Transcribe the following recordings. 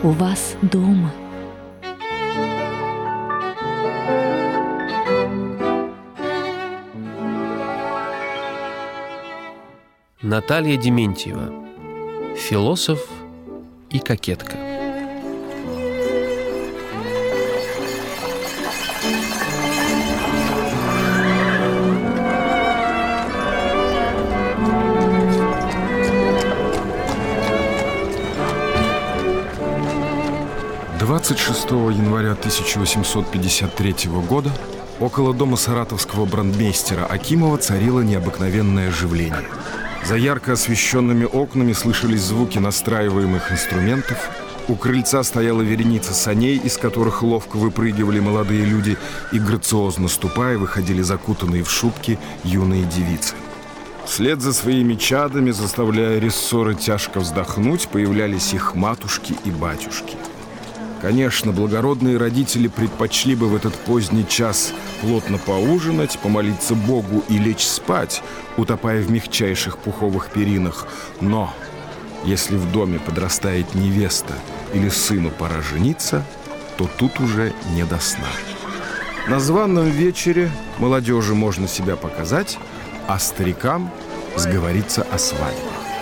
у вас дома. Наталья Дементьева. Философ и кокетка. января 1853 года около дома саратовского брандмейстера Акимова царило необыкновенное оживление. За ярко освещенными окнами слышались звуки настраиваемых инструментов. У крыльца стояла вереница саней, из которых ловко выпрыгивали молодые люди, и, грациозно ступая, выходили закутанные в шубки юные девицы. Вслед за своими чадами, заставляя рессоры тяжко вздохнуть, появлялись их матушки и батюшки. Конечно, благородные родители предпочли бы в этот поздний час плотно поужинать, помолиться Богу и лечь спать, утопая в мягчайших пуховых перинах. Но если в доме подрастает невеста или сыну пора жениться, то тут уже не до сна. На званом вечере молодежи можно себя показать, а старикам сговориться о свадьбе.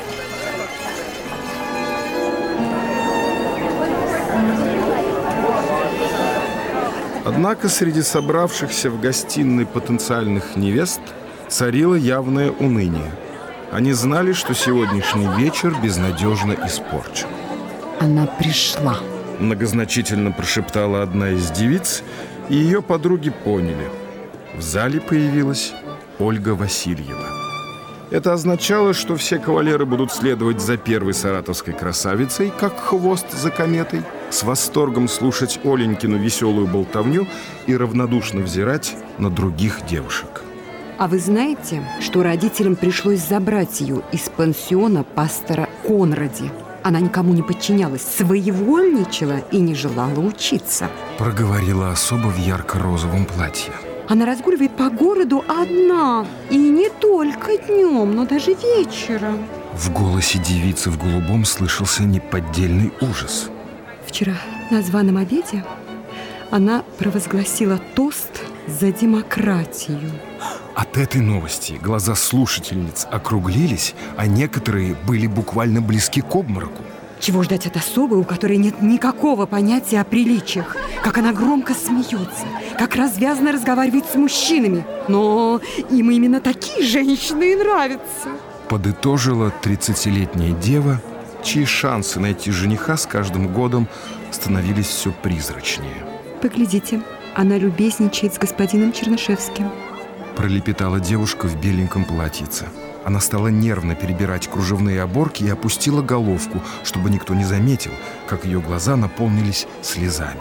Однако среди собравшихся в гостиной потенциальных невест царило явное уныние. Они знали, что сегодняшний вечер безнадежно испорчен. Она пришла. Многозначительно прошептала одна из девиц, и ее подруги поняли. В зале появилась Ольга Васильева. Это означало, что все кавалеры будут следовать за первой саратовской красавицей, как хвост за кометой, с восторгом слушать Оленькину веселую болтовню и равнодушно взирать на других девушек. А вы знаете, что родителям пришлось забрать ее из пансиона пастора Конради? Она никому не подчинялась, своевольничала и не желала учиться. Проговорила особа в ярко-розовом платье. Она разгуливает по городу одна. И не только днем, но даже вечером. В голосе девицы в голубом слышался неподдельный ужас. Вчера на званом обеде она провозгласила тост за демократию. От этой новости глаза слушательниц округлились, а некоторые были буквально близки к обмороку. Чего ждать от особы, у которой нет никакого понятия о приличиях? Как она громко смеется, как развязно разговаривает с мужчинами. Но им именно такие женщины и нравятся. Подытожила 30-летняя дева, чьи шансы найти жениха с каждым годом становились все призрачнее. Поглядите, она любезничает с господином Чернышевским. Пролепетала девушка в беленьком платьице. Она стала нервно перебирать кружевные оборки и опустила головку, чтобы никто не заметил, как ее глаза наполнились слезами.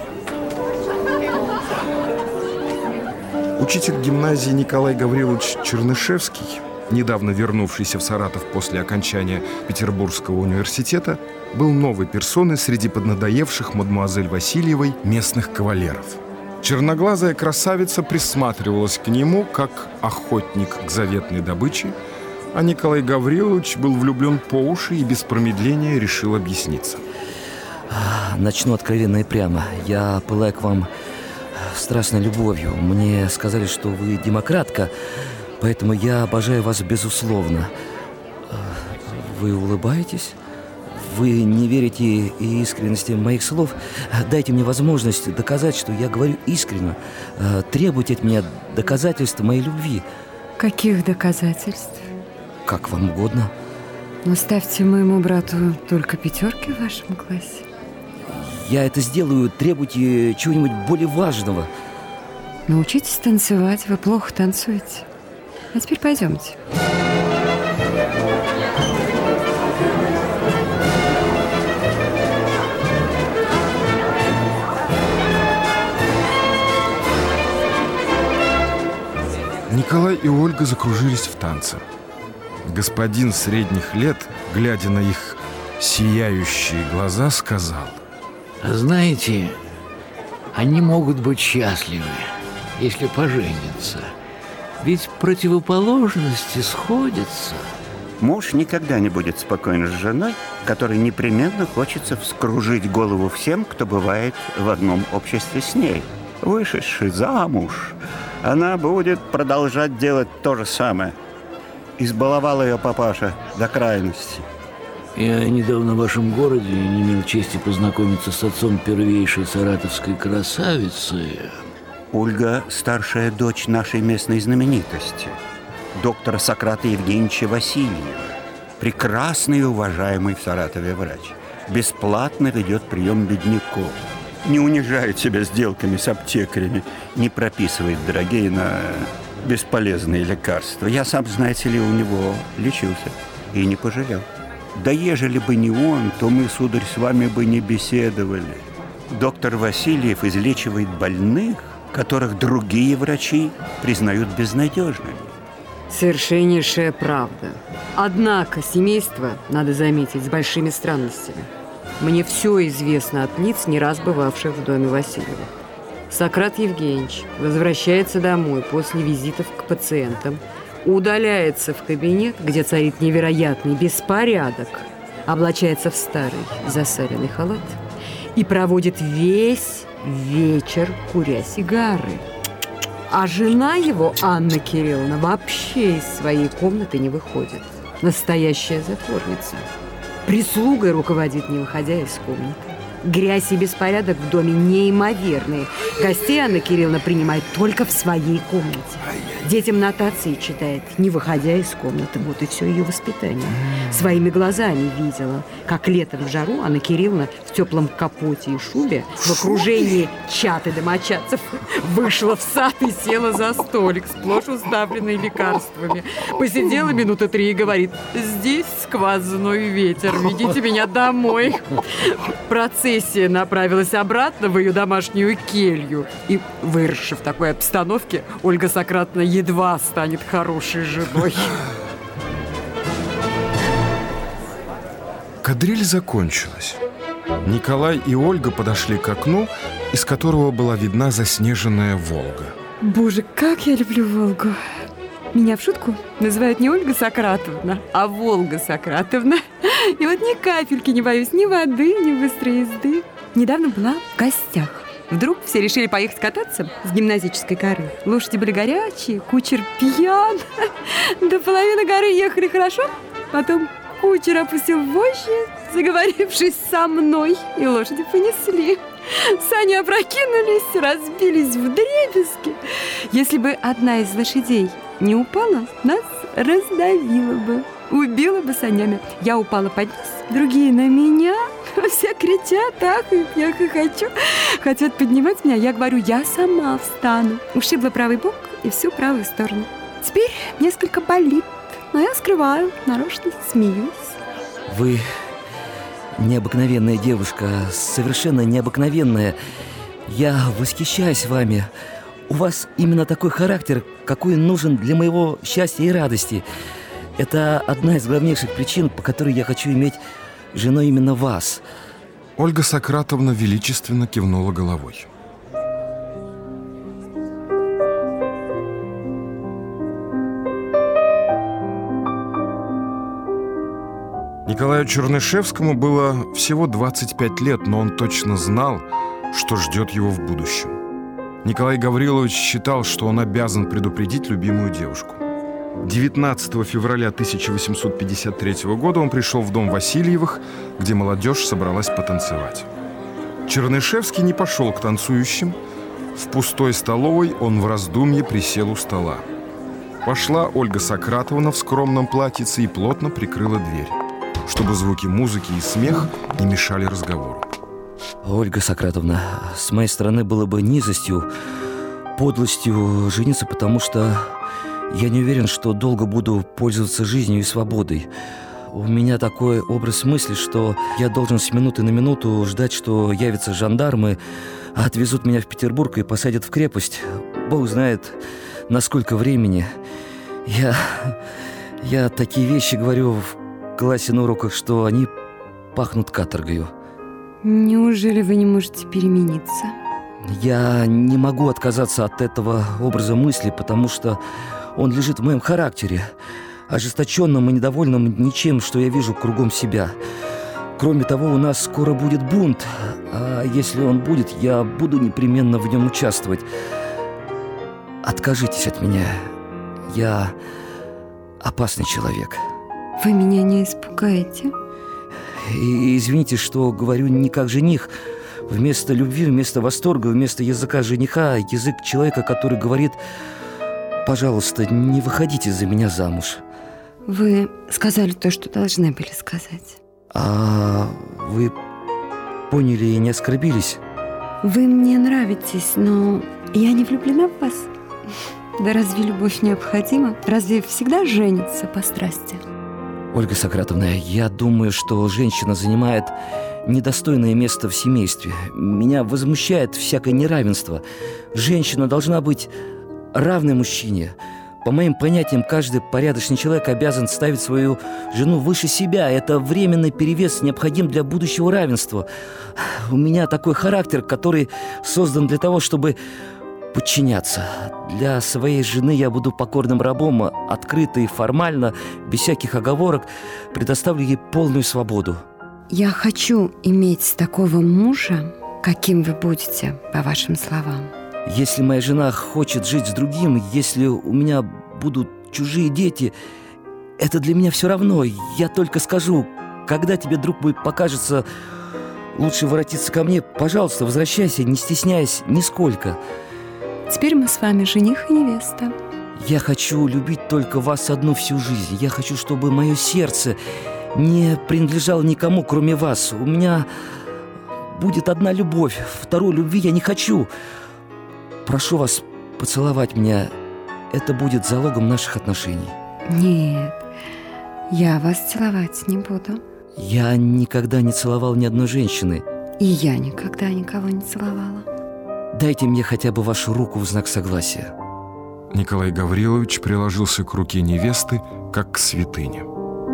Учитель гимназии Николай Гаврилович Чернышевский, недавно вернувшийся в Саратов после окончания Петербургского университета, был новой персоной среди поднадоевших мадемуазель Васильевой местных кавалеров. Черноглазая красавица присматривалась к нему, как охотник к заветной добыче, а Николай Гаврилович был влюблен по уши и без промедления решил объясниться. Начну откровенно и прямо. Я пылаю к вам страстной любовью. Мне сказали, что вы демократка, поэтому я обожаю вас безусловно. Вы улыбаетесь? Вы не верите искренности моих слов? Дайте мне возможность доказать, что я говорю искренне. Требуйте от меня доказательств моей любви. Каких доказательств? Как вам угодно. Но ставьте моему брату только пятерки в вашем классе. Я это сделаю. Требуйте чего-нибудь более важного. Научитесь танцевать. Вы плохо танцуете. А теперь пойдемте. Николай и Ольга закружились в танце. Господин средних лет, глядя на их сияющие глаза, сказал: знаете, они могут быть счастливы, если поженятся. Ведь противоположности сходятся. Муж никогда не будет спокоен с женой, которой непременно хочется вскружить голову всем, кто бывает в одном обществе с ней. Вышедший замуж, она будет продолжать делать то же самое. Избаловал ее папаша до крайности. Я недавно в вашем городе не имел чести познакомиться с отцом первейшей саратовской красавицы. Ольга – старшая дочь нашей местной знаменитости, доктора Сократа Евгеньевича Васильева. Прекрасный и уважаемый в Саратове врач. Бесплатно ведет прием бедняков. Не унижает себя сделками с аптекарями, не прописывает дорогие на бесполезные лекарства. Я сам, знаете ли, у него лечился и не пожалел. Да ежели бы не он, то мы, сударь, с вами бы не беседовали. Доктор Васильев излечивает больных, которых другие врачи признают безнадежными. Совершеннейшая правда. Однако семейство, надо заметить, с большими странностями. Мне все известно от лиц, не раз бывавших в доме Васильевых. Сократ Евгеньевич возвращается домой после визитов к пациентам, удаляется в кабинет, где царит невероятный беспорядок, облачается в старый засаленный халат и проводит весь вечер, куря сигары. А жена его, Анна Кирилловна, вообще из своей комнаты не выходит. Настоящая затворница. Прислугой руководит, не выходя из комнаты. Грязь и беспорядок в доме неимоверные. Гостей Анна Кирилловна принимает только в своей комнате. Детям нотации читает, не выходя из комнаты. Вот и все ее воспитание. Своими глазами видела, как летом в жару Анна Кирилловна в теплом капоте и шубе в окружении чад и домочадцев вышла в сад и села за столик, сплошь уставленный лекарствами. Посидела минуты 3 и говорит: «Здесь сквозной ветер, ведите меня домой». Процессия направилась обратно в ее домашнюю келью. И, выросши в такой обстановке, Ольга Сократовна едва станет хорошей женой. Кадриль закончилась. Николай и Ольга подошли к окну, из которого была видна заснеженная Волга. Боже, как я люблю Волгу. Меня в шутку называют не Ольга Сократовна, а Волга Сократовна. И вот ни капельки не боюсь ни воды, ни быстрой езды. Недавно была в гостях. Вдруг все решили поехать кататься с гимназической горы. Лошади были горячие, кучер пьян. До половины горы ехали хорошо. Потом кучер опустил вожжи, заговорившись со мной, и лошади понесли. Сани опрокинулись, разбились вдребезги. Если бы одна из лошадей не упала, нас раздавила бы, убила бы санями. Я упала под низ, другие на меня. Все кричат, ахают, я хохочу. Хотят поднимать меня, я говорю: я сама встану. Ушибла правый бок и всю правую сторону. Теперь несколько болит, но я скрываю, нарочно смеюсь. Вы необыкновенная девушка, совершенно необыкновенная. Я восхищаюсь вами. У вас именно такой характер, какой нужен для моего счастья и радости. Это одна из главнейших причин, по которой я хочу иметь женой именно вас. Ольга Сократовна величественно кивнула головой. Николаю Чернышевскому было всего 25 лет, но он точно знал, что ждет его в будущем. Николай Гаврилович считал, что он обязан предупредить любимую девушку. 19 февраля 1853 года он пришел в дом Васильевых, где молодежь собралась потанцевать. Чернышевский не пошел к танцующим. В пустой столовой он в раздумье присел у стола. Вошла Ольга Сократовна в скромном платьице и плотно прикрыла дверь, чтобы звуки музыки и смех не мешали разговору. Ольга Сократовна, с моей стороны было бы низостью, подлостью жениться, потому что я не уверен, что долго буду пользоваться жизнью и свободой. У меня такой образ мысли, что я должен с минуты на минуту ждать, что явятся жандармы, отвезут меня в Петербург и посадят в крепость. Бог знает, на сколько времени. Я такие вещи говорю в классе на уроках, что они пахнут каторгою. Неужели вы не можете перемениться? Я не могу отказаться от этого образа мысли, потому что он лежит в моем характере. ожесточенным и недовольным ничем, что я вижу кругом себя. Кроме того, у нас скоро будет бунт, а если он будет, я буду непременно в нем участвовать. Откажитесь от меня. Я опасный человек. Вы меня не испугаете? И извините, что говорю не как жених. Вместо любви, вместо восторга, вместо языка жениха, язык человека, который говорит: пожалуйста, не выходите за меня замуж. Вы сказали то, что должны были сказать. А вы поняли и не оскорбились? Вы мне нравитесь, но я не влюблена в вас. Да разве любовь необходима? Разве всегда женятся по страсти? Ольга Сократовна, я думаю, что женщина занимает недостойное место в семействе. Меня возмущает всякое неравенство. Женщина должна быть равной мужчине. По моим понятиям, каждый порядочный человек обязан ставить свою жену выше себя. Это временный перевес необходим для будущего равенства. У меня такой характер, который создан для того, чтобы подчиняться. Для своей жены я буду покорным рабом, открыто и формально, без всяких оговорок, предоставлю ей полную свободу. Я хочу иметь такого мужа, каким вы будете, по вашим словам. Если моя жена хочет жить с другим, если у меня будут чужие дети, это для меня все равно. Я только скажу: когда тебе, друг мой, покажется лучше воротиться ко мне, пожалуйста, возвращайся, не стесняясь нисколько. Теперь мы с вами жених и невеста. Я хочу любить только вас одну всю жизнь. Я хочу, чтобы мое сердце не принадлежало никому, кроме вас. У меня будет одна любовь. Второй любви я не хочу. Прошу вас поцеловать меня. Это будет залогом наших отношений. Нет, я вас целовать не буду. Я никогда не целовал ни одной женщины. И я никогда никого не целовала. Дайте мне хотя бы вашу руку в знак согласия. Николай Гаврилович приложился к руке невесты, как к святыне.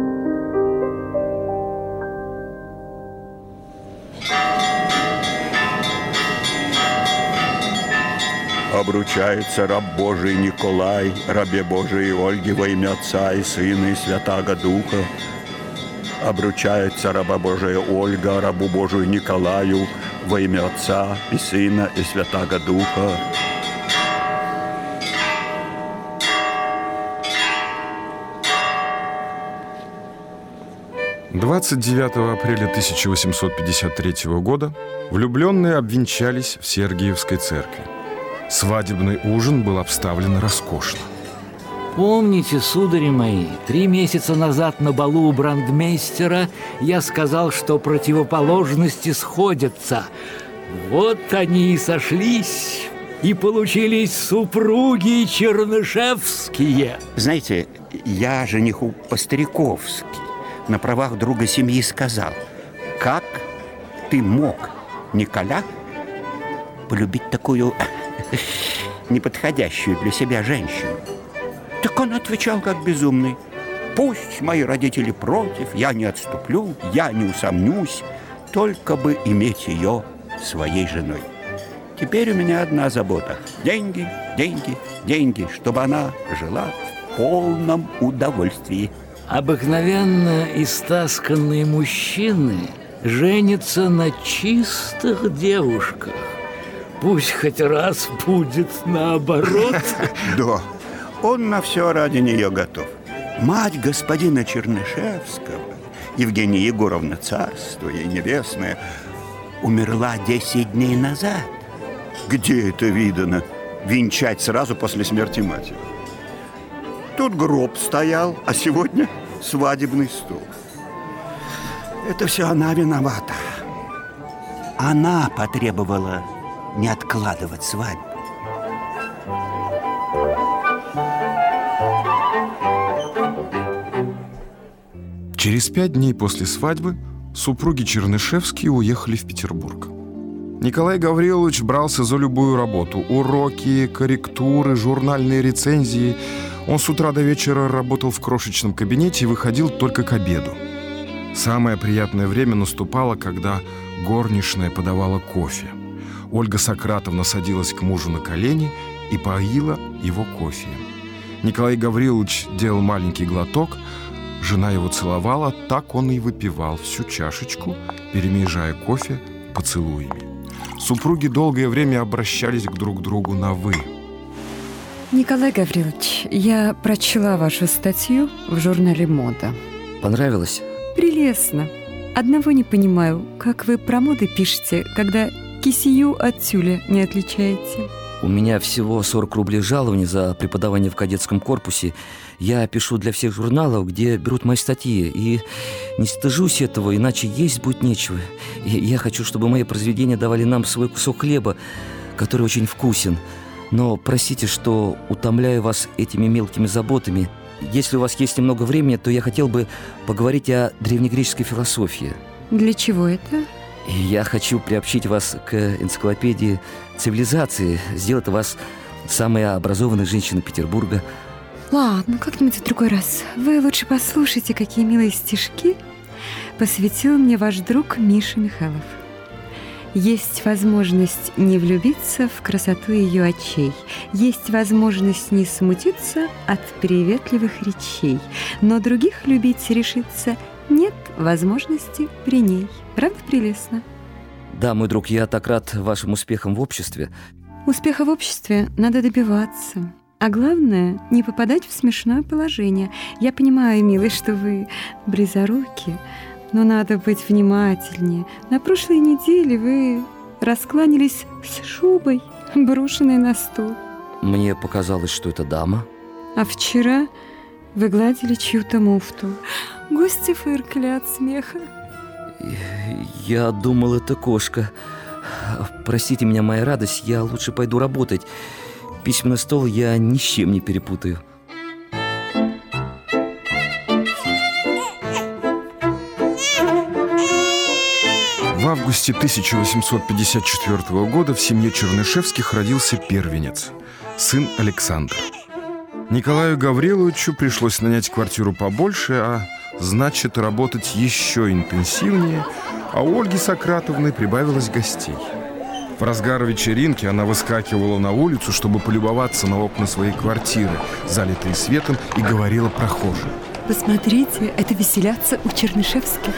Обручается раб Божий Николай, рабе Божией Ольге во имя Отца и Сына и Святаго Духа. Обручается раба Божия Ольга рабу Божию Николаю во имя Отца и Сына и Святаго Духа. «29 апреля 1853 года влюбленные обвенчались в Сергиевской церкви. Свадебный ужин был обставлен роскошно. Помните, судари мои, 3 месяца назад на балу у брандмейстера я сказал, что противоположности сходятся. Вот они и сошлись, и получились супруги Чернышевские. Знаете, я жениху по-стариковски на правах друга семьи сказал: как ты мог, Николя, полюбить такую неподходящую для себя женщину? Так он отвечал как безумный: пусть мои родители против, я не отступлю, я не усомнюсь, только бы иметь ее своей женой. Теперь у меня одна забота: деньги, деньги, деньги, чтобы она жила в полном удовольствии. Обыкновенно истасканные мужчины женятся на чистых девушках. Пусть хоть раз будет наоборот. Да, он на все ради нее готов. Мать господина Чернышевского, Евгения Егоровна, царство ей небесное, умерла 10 дней назад. Где это видано? Венчать сразу после смерти матери. Тут гроб стоял, а сегодня свадебный стол. Это все она виновата. Она потребовала не откладывать свадьбу. Через 5 дней после свадьбы супруги Чернышевские уехали в Петербург. Николай Гаврилович брался за любую работу. Уроки, корректуры, журнальные рецензии. Он с утра до вечера работал в крошечном кабинете и выходил только к обеду. Самое приятное время наступало, когда горничная подавала кофе. Ольга Сократовна садилась к мужу на колени и поила его кофе. Николай Гаврилович делал маленький глоток, жена его целовала, так он и выпивал всю чашечку, перемежая кофе поцелуями. Супруги долгое время обращались друг к другу на «вы». Николай Гаврилович, я прочла вашу статью в журнале «Мода». Понравилось? Прелестно. Одного не понимаю, как вы про моды пишете, когда кисею от тюля не отличаете. У меня всего 40 рублей жалования за преподавание в кадетском корпусе. Я пишу для всех журналов, где берут мои статьи. И не стыжусь этого, иначе есть будет нечего. И я хочу, чтобы мои произведения давали нам свой кусок хлеба, который очень вкусен. Но простите, что утомляю вас этими мелкими заботами. Если у вас есть немного времени, то я хотел бы поговорить о древнегреческой философии. Для чего это? И я хочу приобщить вас к энциклопедии цивилизации, сделать вас самой образованной женщиной Петербурга. Ладно, как-нибудь в другой раз. Вы лучше послушайте, какие милые стишки посвятил мне ваш друг Миша Михайлов. Есть возможность не влюбиться в красоту ее очей. Есть возможность не смутиться от приветливых речей. Но других любить решиться нет возможности при ней. Правда прелестно? Да, мой друг, я так рад вашим успехам в обществе. Успеха в обществе надо добиваться. А главное, не попадать в смешное положение. Я понимаю, милый, что вы близоруки, но надо быть внимательнее. На прошлой неделе вы раскланялись с шубой, брошенной на стол. Мне показалось, что это дама. А вчера вы гладили чью-то муфту. Гости фыркали от смеха. Я думал, это кошка. Простите меня, моя радость, я лучше пойду работать. Письменный стол я ни с чем не перепутаю. В августе 1854 года в семье Чернышевских родился первенец, сын Александр. Николаю Гавриловичу пришлось нанять квартиру побольше, а значит, работать еще интенсивнее, а у Ольги Сократовны прибавилось гостей. В разгар вечеринки она выскакивала на улицу, чтобы полюбоваться на окна своей квартиры, залитые светом, и говорила прохожим: Посмотрите, это веселятся у Чернышевских.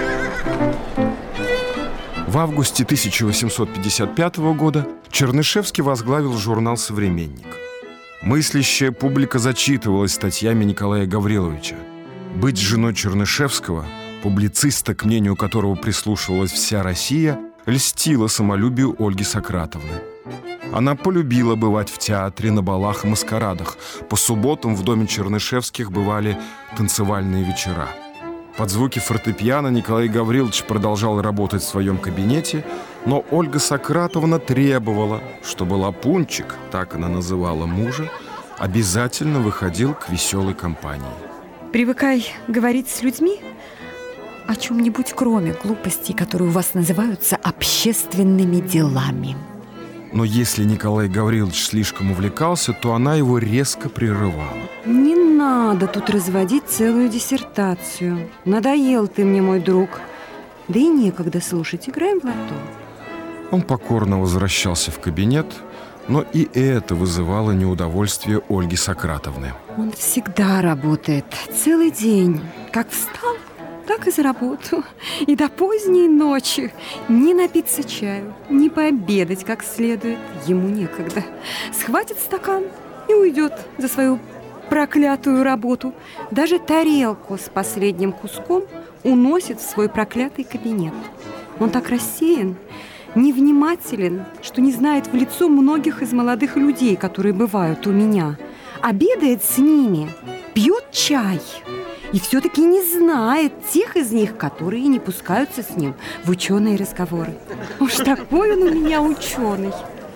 В августе 1855 года Чернышевский возглавил журнал «Современник». Мыслящая публика зачитывалась статьями Николая Гавриловича. Быть женой Чернышевского, публициста, к мнению которого прислушивалась вся Россия, льстило самолюбию Ольги Сократовны. Она полюбила бывать в театре, на балах и маскарадах. По субботам в доме Чернышевских бывали танцевальные вечера. Под звуки фортепиано Николай Гаврилович продолжал работать в своем кабинете, но Ольга Сократовна требовала, чтобы Лапунчик, так она называла мужа, обязательно выходил к веселой компании. Привыкай говорить с людьми о чем-нибудь, кроме глупостей, которые у вас называются общественными делами. Но если Николай Гаврилович слишком увлекался, то она его резко прерывала. Не надо тут разводить целую диссертацию. Надоел ты мне, мой друг. Да и некогда слушать, играем в лото. Он покорно возвращался в кабинет, но и это вызывало неудовольствие Ольги Сократовны. Он всегда работает целый день. Как встал, так и заработал. И до поздней ночи не напиться чаю, не пообедать как следует. Ему некогда. Схватит стакан и уйдет за свою проклятую работу. Даже тарелку с последним куском уносит в свой проклятый кабинет. Он так рассеян, невнимателен, что не знает в лицо многих из молодых людей, которые бывают у меня. Обедает с ними, пьет чай и все-таки не знает тех из них, которые не пускаются с ним в ученые разговоры. Уж такой он у меня ученый.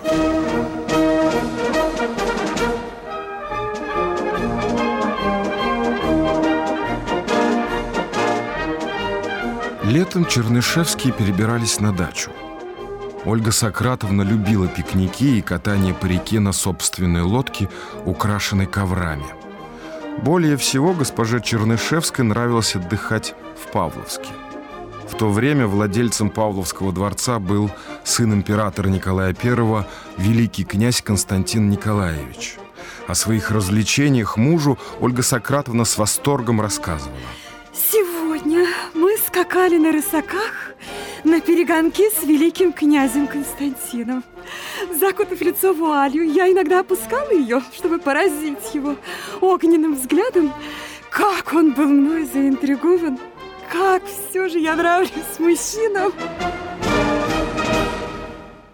Летом Чернышевские перебирались на дачу. Ольга Сократовна любила пикники и катание по реке на собственной лодке, украшенной коврами. Более всего госпоже Чернышевской нравилось отдыхать в Павловске. В то время владельцем Павловского дворца был сын императора Николая I, великий князь Константин Николаевич. О своих развлечениях мужу Ольга Сократовна с восторгом рассказывала. Сегодня мы скакали на рысаках на перегонки с великим князем Константином. Закутав лицо вуалью, я иногда опускала ее, чтобы поразить его огненным взглядом. Как он был мной заинтригован, как все же я нравлюсь мужчинам.